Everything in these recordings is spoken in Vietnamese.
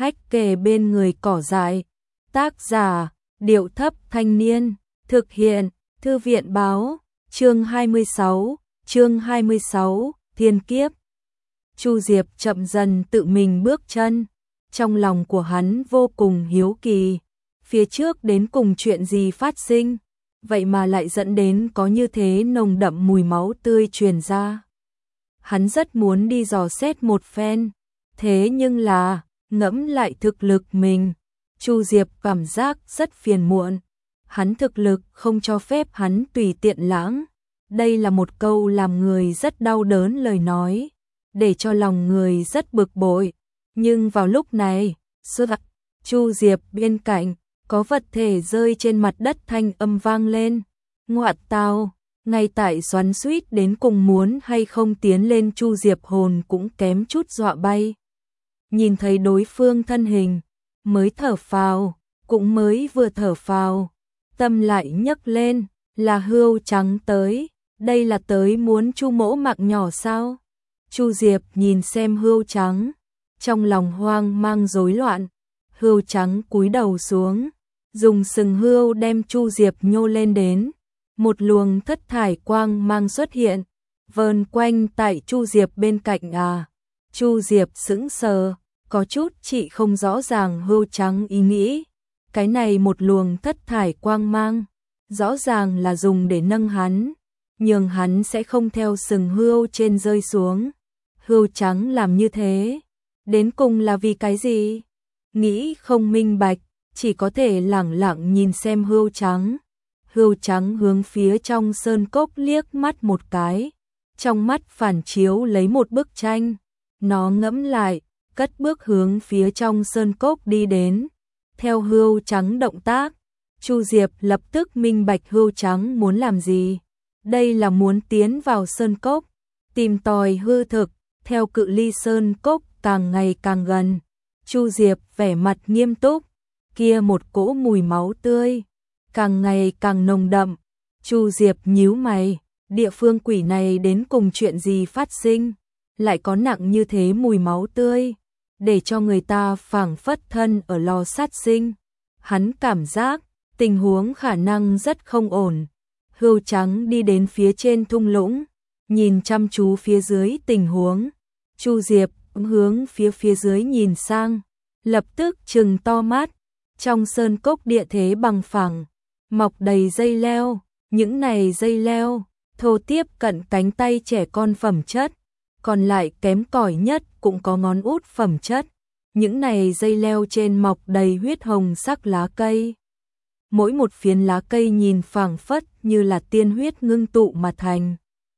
hách kề bên người cỏ dại. Tác giả, Điệu Thấp Thanh Niên, thực hiện, Thư viện Báo, chương 26, Thiên Kiếp. Chu Diệp chậm dần tự mình bước chân, trong lòng của hắn vô cùng hiếu kỳ, phía trước đến cùng chuyện gì phát sinh, vậy mà lại dẫn đến có như thế nồng đậm mùi máu tươi truyền ra. Hắn rất muốn đi dò xét một phen, thế nhưng là, ngẫm lại thực lực mình, Chu Diệp cảm giác rất phiền muộn. Hắn thực lực không cho phép hắn tùy tiện lãng. Đây là một câu làm người rất đau đớn lời nói, để cho lòng người rất bực bội. Nhưng vào lúc này, Chu Diệp bên cạnh, có vật thể rơi trên mặt đất thanh âm vang lên. Ngoạ tào, ngay tại xoắn xuýt đến cùng muốn hay không tiến lên, Chu Diệp hồn cũng kém chút dọa bay. Nhìn thấy đối phương thân hình, mới thở phào, cũng mới vừa thở phào, tâm lại nhấc lên, là Hươu Trắng tới, đây là tới muốn Chu mỗ mạng nhỏ sao? Chu Diệp nhìn xem Hươu Trắng, trong lòng hoang mang rối loạn. Hươu Trắng cúi đầu xuống, dùng sừng hươu đem Chu Diệp nhô lên đến, một luồng thất thải quang mang xuất hiện, vờn quanh tại Chu Diệp bên cạnh. Chu Diệp sững sờ, có chút chị không rõ ràng Hươu Trắng ý nghĩ. Cái này một luồng thất thải quang mang, rõ ràng là dùng để nâng hắn, nhưng hắn sẽ không theo sừng hươu trên rơi xuống. Hươu Trắng làm như thế, đến cùng là vì cái gì? Nghĩ không minh bạch, chỉ có thể lẳng lặng nhìn xem Hươu Trắng. Hươu Trắng hướng phía trong sơn cốc liếc mắt một cái, trong mắt phản chiếu lấy một bức tranh. Nó ngẫm lại, cất bước hướng phía trong sơn cốc đi đến. Theo Hươu Trắng động tác, Chu Diệp lập tức minh bạch Hươu Trắng muốn làm gì. Đây là muốn tiến vào sơn cốc, tìm tòi hư thực. Theo cự ly sơn cốc càng ngày càng gần, Chu Diệp vẻ mặt nghiêm túc, kia một cỗ mùi máu tươi càng ngày càng nồng đậm. Chu Diệp nhíu mày, địa phương quỷ này đến cùng chuyện gì phát sinh, lại có nặng như thế mùi máu tươi, để cho người ta phảng phất thân ở lò sát sinh. Hắn cảm giác tình huống khả năng rất không ổn. Hươu Trắng đi đến phía trên thung lũng, nhìn chăm chú phía dưới tình huống. Chu Diệp hướng phía dưới nhìn sang, lập tức trừng to mắt. Trong sơn cốc địa thế bằng phẳng, mọc đầy dây leo, những này dây leo thô tiếp cận cánh tay trẻ con phẩm chất, còn lại kém cỏi nhất cũng có ngón út phẩm chất. Những này dây leo trên mọc đầy huyết hồng sắc lá cây. Mỗi một phiến lá cây nhìn phảng phất như là tiên huyết ngưng tụ mà thành.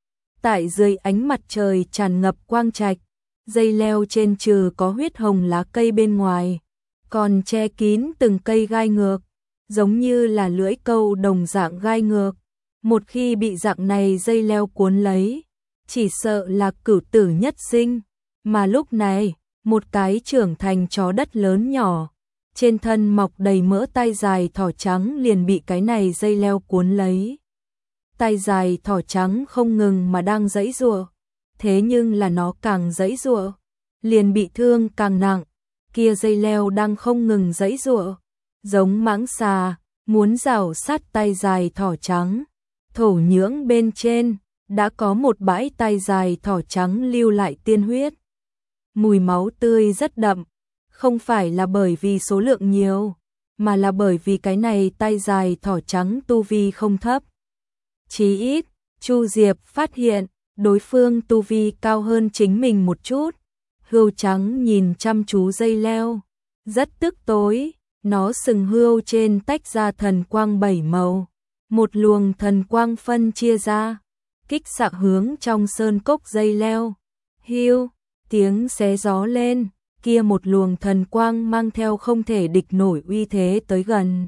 Tại dưới ánh mặt trời tràn ngập quang trạch, dây leo trên trừ có huyết hồng lá cây bên ngoài, còn che kín từng cây gai ngược, giống như là lưỡi câu đồng dạng gai ngược. Một khi bị dạng này dây leo cuốn lấy, chỉ sợ là cửu tử nhất sinh. Mà lúc này, một cái trưởng thành chó đất lớn nhỏ, trên thân mọc đầy mỡ tay dài thỏ trắng liền bị cái này dây leo cuốn lấy. Tay dài thỏ trắng không ngừng mà đang giãy giụa, thế nhưng là nó càng giãy giụa, liền bị thương càng nặng. Kia dây leo đang không ngừng giãy giụa, giống mãng xà, muốn rào sát tay dài thỏ trắng. Thổ nhưỡng bên trên đã có một bãi tay dài thỏ trắng lưu lại tiên huyết. Mùi máu tươi rất đậm, không phải là bởi vì số lượng nhiều, mà là bởi vì cái này tay dài thỏ trắng tu vi không thấp. Chí ít, Chu Diệp phát hiện, đối phương tu vi cao hơn chính mình một chút. Hươu Trắng nhìn chăm chú dây leo, rất tức tối, nó sừng hươu trên tách ra thần quang 7 màu. Một luồng thần quang phân chia ra, kích xạ hướng trong sơn cốc dây leo. Hiu, tiếng xé gió lên, kia một luồng thần quang mang theo không thể địch nổi uy thế tới gần.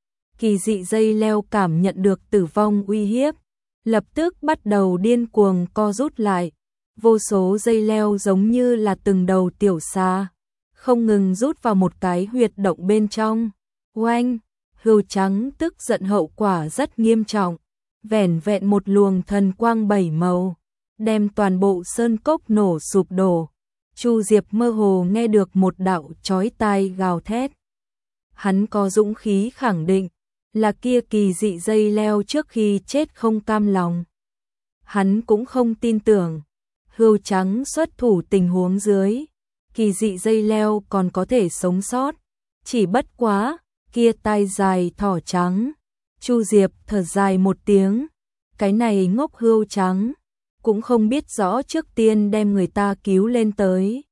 Kỳ dị dây leo cảm nhận được tử vong uy hiếp, lập tức bắt đầu điên cuồng co rút lại. Vô số dây leo giống như là từng đầu tiểu xà, không ngừng rút vào một cái huyệt động bên trong. Oanh! Hươu Trắng tức giận hậu quả rất nghiêm trọng, vẻn vẹn một luồng thần quang 7 màu, đem toàn bộ sơn cốc nổ sụp đổ. Chu Diệp mơ hồ nghe được một đạo chói tai gào thét. Hắn có dũng khí khẳng định là kia kỳ dị dây leo trước khi chết không cam lòng. Hắn cũng không tin tưởng, hươu trắng xuất thủ tình huống dưới, kỳ dị dây leo còn có thể sống sót, chỉ bất quá, kia tai dài thỏ trắng. Chu Diệp thở dài một tiếng, cái này ngốc hươu trắng, cũng không biết rõ trước tiên đem người ta cứu lên tới.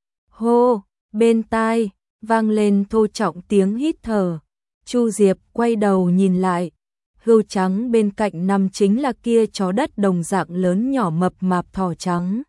Hô, bên tai, vang lên thô trọng tiếng hít thở. Chu Diệp quay đầu nhìn lại, hươu trắng bên cạnh nằm chính là kia chó đất đồng dạng lớn nhỏ mập mạp thỏ trắng.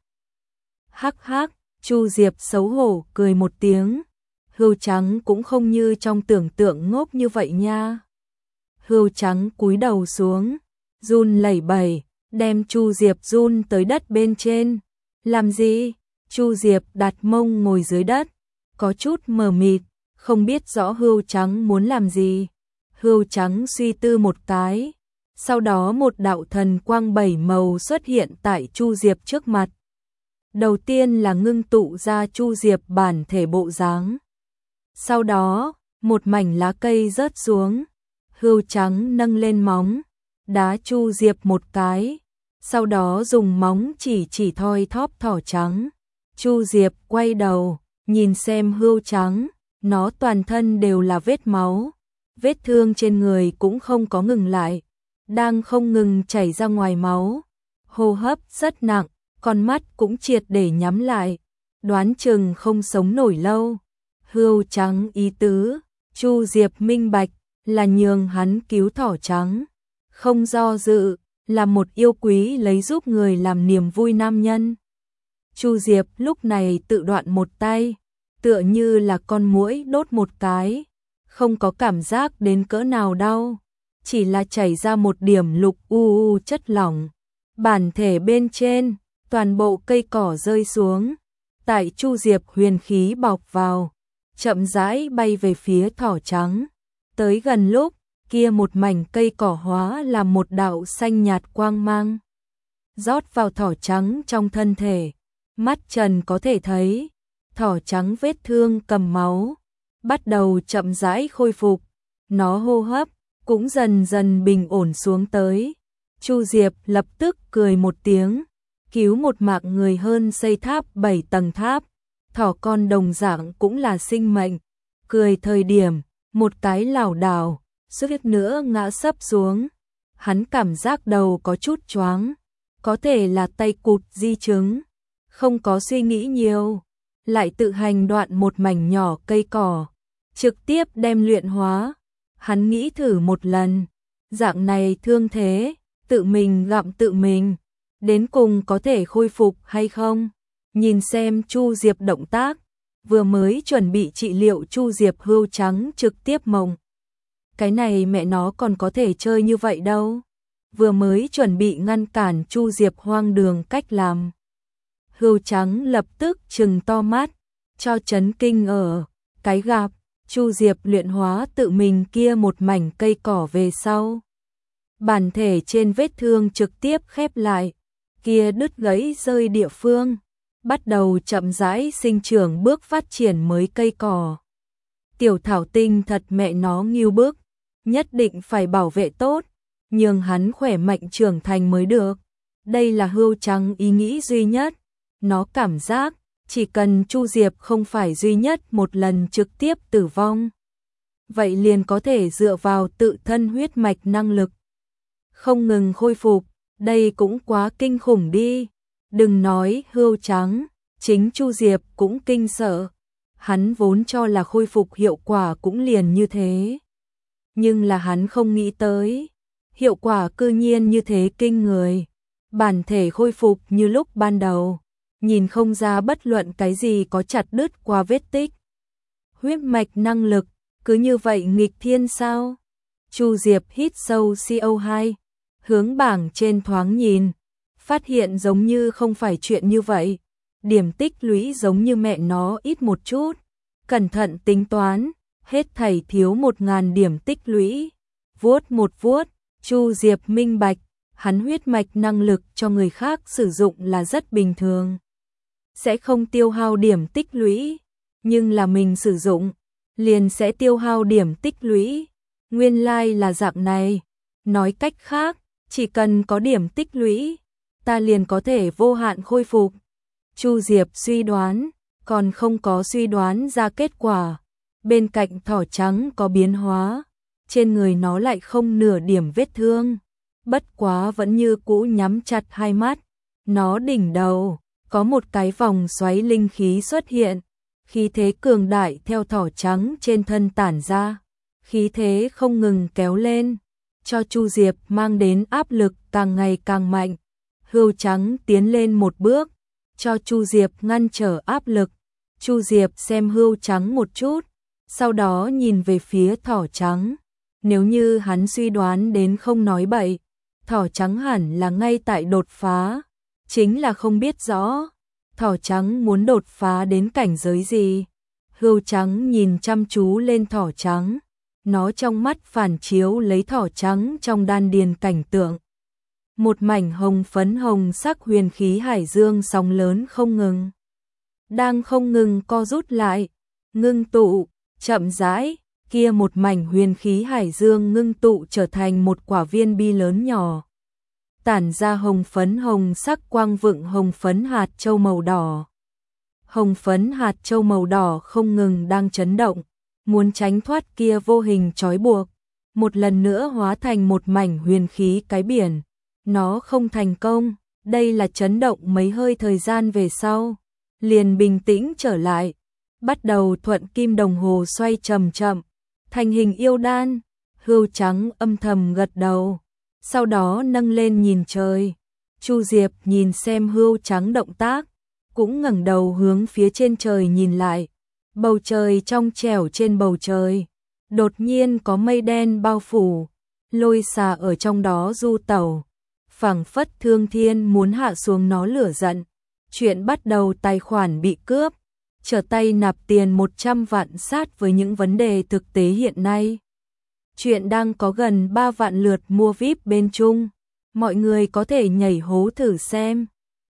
Hắc hắc, Chu Diệp xấu hổ cười một tiếng, hươu trắng cũng không như trong tưởng tượng ngốc như vậy nha. Hươu trắng cúi đầu xuống, run lẩy bẩy, đem Chu Diệp run tới đất bên trên. Làm gì? Chu Diệp đặt mông ngồi dưới đất, có chút mờ mịt, không biết rõ hươu trắng muốn làm gì. Hươu trắng suy tư một cái, sau đó một đạo thần quang bảy màu xuất hiện tại Chu Diệp trước mặt. Đầu tiên là ngưng tụ ra Chu Diệp bản thể bộ dáng. Sau đó, một mảnh lá cây rớt xuống, hươu trắng nâng lên móng, đá Chu Diệp một cái, sau đó dùng móng chỉ thoi thóp thỏ trắng. Chu Diệp quay đầu, nhìn xem hươu trắng, nó toàn thân đều là vết máu, vết thương trên người cũng không có ngừng lại, đang không ngừng chảy ra ngoài máu, hô hấp rất nặng, con mắt cũng triệt để nhắm lại, đoán chừng không sống nổi lâu. Hươu trắng ý tứ, Chu Diệp minh bạch, là nhường hắn cứu thỏ trắng, không do dự, là một yêu quý lấy giúp người làm niềm vui nam nhân. Chu Diệp lúc này tự đoạn một tay, tựa như là con muỗi đốt một cái, không có cảm giác đến cỡ nào đau, chỉ là chảy ra một điểm lục u chất lỏng. Bản thể bên trên, toàn bộ cây cỏ rơi xuống, tại Chu Diệp huyền khí bọc vào, chậm rãi bay về phía thỏ trắng. Tới gần lúc, kia một mảnh cây cỏ hóa làm một đạo xanh nhạt quang mang, rót vào thỏ trắng trong thân thể. Mắt trần có thể thấy, thỏ trắng vết thương cầm máu, bắt đầu chậm rãi khôi phục, nó hô hấp cũng dần dần bình ổn xuống tới. Chu Diệp lập tức cười một tiếng, cứu một mạng người hơn xây tháp 7 tầng tháp, thỏ con đồng dạng cũng là sinh mệnh. Cười thời điểm, một cái lảo đảo, suýt nữa ngã sấp xuống. Hắn cảm giác đầu có chút choáng, có thể là tay cụt di chứng, không có suy nghĩ nhiều, lại tự hành đoạn một mảnh nhỏ cây cỏ, trực tiếp đem luyện hóa. Hắn nghĩ thử một lần, dạng này thương thế, tự mình gặm tự mình, đến cùng có thể khôi phục hay không? Nhìn xem Chu Diệp động tác, vừa mới chuẩn bị trị liệu Chu Diệp hươu trắng trực tiếp mộng. Cái này mẹ nó còn có thể chơi như vậy đâu. Vừa mới chuẩn bị ngăn cản Chu Diệp hoang đường cách làm. Hươu trắng lập tức trừng to mắt, cho chấn kinh ở, cái gặp, Chu Diệp luyện hóa tự mình kia một mảnh cây cỏ về sau. Bản thể trên vết thương trực tiếp khép lại, kia đứt gãy rơi địa phương, bắt đầu chậm rãi sinh trưởng bước phát triển mới cây cỏ. Tiểu thảo tinh thật mẹ nó nghiêu bức, nhất định phải bảo vệ tốt, nhường hắn khỏe mạnh trưởng thành mới được. Đây là hươu trắng ý nghĩ duy nhất, nó cảm giác chỉ cần Chu Diệp không phải duy nhất một lần trực tiếp tử vong, vậy liền có thể dựa vào tự thân huyết mạch năng lực không ngừng khôi phục, đây cũng quá kinh khủng đi. Đừng nói hươu trắng, chính Chu Diệp cũng kinh sợ, hắn vốn cho là khôi phục hiệu quả cũng liền như thế. Nhưng là hắn không nghĩ tới, hiệu quả cư nhiên như thế kinh người, bản thể khôi phục như lúc ban đầu, nhìn không ra bất luận cái gì có chặt đứt qua vết tích. Huyết mạch năng lực, cứ như vậy nghịch thiên sao? Chu Diệp hít sâu CO2, hướng bảng trên thoáng nhìn, phát hiện giống như không phải chuyện như vậy, điểm tích lũy giống như mẹ nó ít một chút, cẩn thận tính toán, hết thảy thiếu 1000 điểm tích lũy. Vuốt một vuốt, Chu Diệp minh bạch, hắn huyết mạch năng lực cho người khác sử dụng là rất bình thường. sẽ không tiêu hao điểm tích lũy, nhưng là mình sử dụng, liền sẽ tiêu hao điểm tích lũy. Nguyên lai là dạng này. Nói cách khác, chỉ cần có điểm tích lũy, ta liền có thể vô hạn khôi phục. Chu Diệp suy đoán, còn không có suy đoán ra kết quả. Bên cạnh thỏ trắng có biến hóa, trên người nó lại không nửa điểm vết thương. Bất quá vẫn như cũ nhắm chặt hai mắt. Nó đỉnh đầu, có một cái vòng xoáy linh khí xuất hiện. Khí thế cường đại theo thỏ trắng trên thân tản ra. Khí thế không ngừng kéo lên, cho Chu Diệp mang đến áp lực càng ngày càng mạnh. Hươu trắng tiến lên một bước, cho Chu Diệp ngăn trở áp lực. Chu Diệp xem hươu trắng một chút, sau đó nhìn về phía thỏ trắng. Nếu như hắn suy đoán đến không nói bậy, thỏ trắng hẳn là ngay tại đột phá, chính là không biết rõ thỏ trắng muốn đột phá đến cảnh giới gì. Hươu trắng nhìn chăm chú lên thỏ trắng, nó trong mắt phản chiếu lấy thỏ trắng trong đan điền cảnh tượng. Một mảnh hồng phấn hồng sắc huyền khí hải dương sóng lớn không ngừng, đang không ngừng co rút lại, ngưng tụ, chậm rãi, kia một mảnh huyền khí hải dương ngưng tụ trở thành một quả viên bi lớn nhỏ. Tản ra hồng phấn hồng sắc quang vựng hồng phấn hạt châu màu đỏ. Hồng phấn hạt châu màu đỏ không ngừng đang chấn động, muốn tránh thoát kia vô hình trói buộc, một lần nữa hóa thành một mảnh huyền khí cái biển. Nó không thành công, đây là chấn động mấy hơi thời gian về sau, liền bình tĩnh trở lại, bắt đầu thuận kim đồng hồ xoay chậm chậm, thành hình yêu đan. Hươu trắng âm thầm gật đầu, sau đó nâng lên nhìn trời. Chu Diệp nhìn xem hươu trắng động tác, cũng ngẩng đầu hướng phía trên trời nhìn lại. Bầu trời trong trẻo, trên bầu trời đột nhiên có mây đen bao phủ, lôi xà ở trong đó du tẩu, phảng phất thương thiên muốn hạ xuống nó lửa giận. Chuyện bắt đầu tài khoản bị cướp, trở tay nạp tiền 100 vạn sát với những vấn đề thực tế hiện nay. Chuyện đang có gần 3 vạn lượt mua VIP bên Trung, mọi người có thể nhảy hố thử xem.